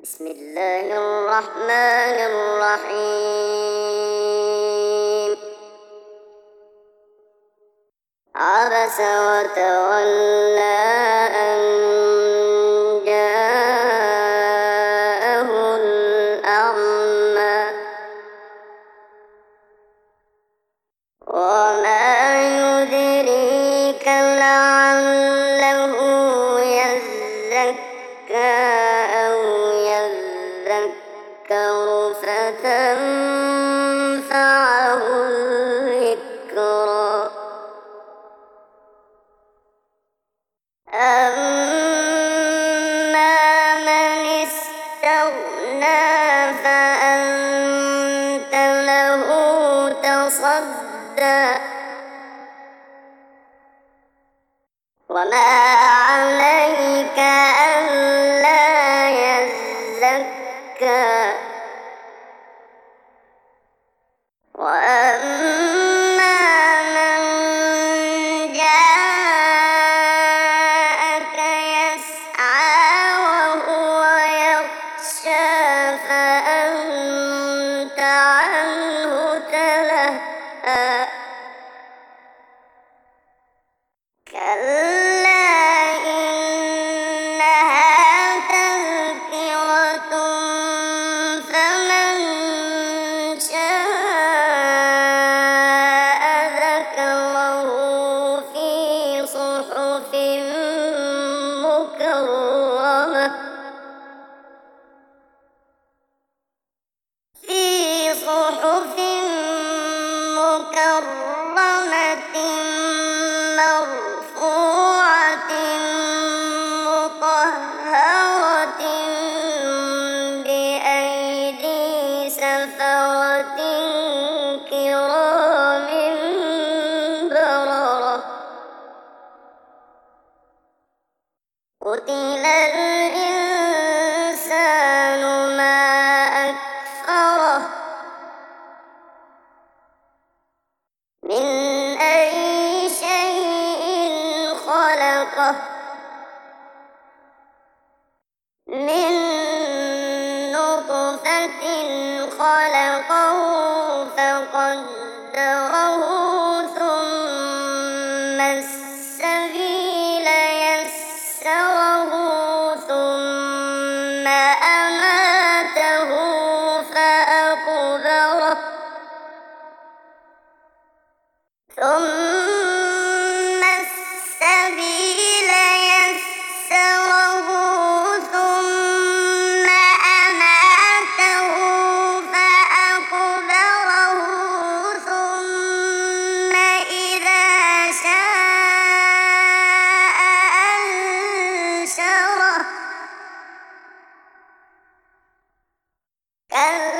بسم الله الرحمن الرحيم. عبس وتولى أن جاءه الأعمى وما يدريك لعله يزكى أو يذكر فتنفعه الذكرى. أما من استغنى فأنت له تصدى وما عليك ألا يزكى. وأما من جاءك يسعى وهو يخشى فأنت عنه تلهى. كلا إنها تذكرة فمن شاء ذكره في صحف مكرمة مرفوعة مطهرة بأيدي سفرة كرام بررة. قتل الإنسان ما أكفره من أي شيء خلقه من نطفة خلقه فقدره ثم السبيل يسره ثم أماته فأقبره ثم السبيل يسره ثم أماته فأقبره ثم إذا شاء أنشره.